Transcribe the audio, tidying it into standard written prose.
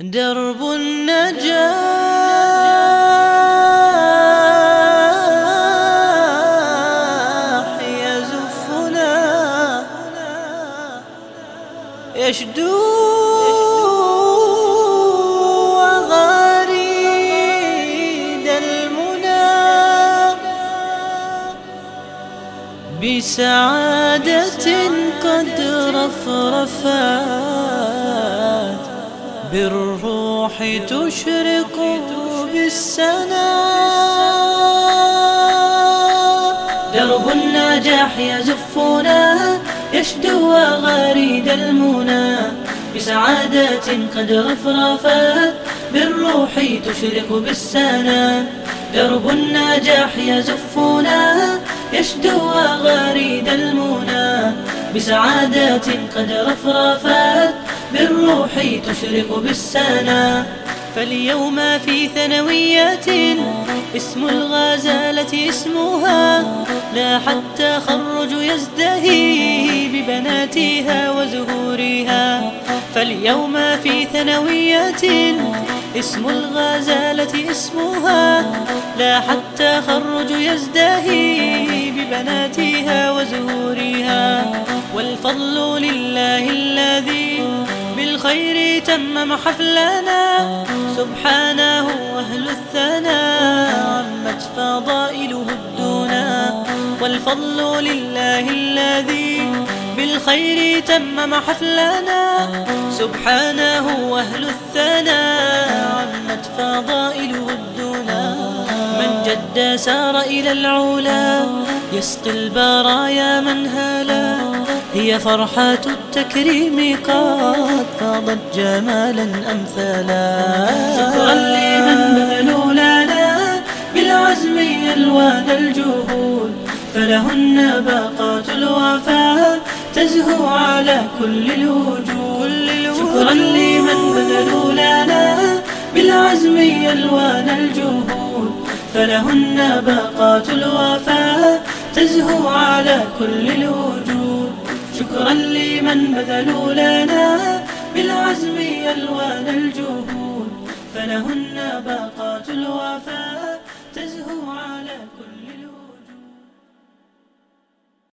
درب النجاح يزفنا يشدو غريد المنى بسعادة قد رفرفت بالروح تشرق بالسنا. درب النجاح يزفنا يشدو غريد المنى بسعادة قد رفرفت بالروح تشرق بالسنا. درب النجاح يزفنا يشدو غريد المنى بسعادة قد رفرفت بالروح تشرق بالسنا. فاليوم في ثانوية اسم الغزالة اسمها لاح التخرج يزدهي ببناتها وزهورها. فاليوم في ثانوية اسم الغزالة اسمها لاح التخرج يزدهي ببناتها وزهورها. والفضل لله الذي بالخير تمم حفلنا سبحانه أهل الثناء عمت فضائله الدنا. والفضل لله الذي بالخير تمم حفلنا سبحانه أهل الثناء عمت فضائله الدنا. من جد سار إلى العلا يسقي البرايا منهلا هي فرحة التكريم قد فاضت جمالا أمثالا. شكرا لمن بذلوا لنا بالعزم ألوان الجهود فلهن باقات الوفاء تزهو على كل الوجود. شكرا لمن بذلوا لنا بالعزم ألوان الجهود فلهن باقات الوفاء تزهو على كل الوجود. شكرا لمن بذلوا لنا بالعزم ألوان الجهود فلهن باقات الوفاء تزهو على كل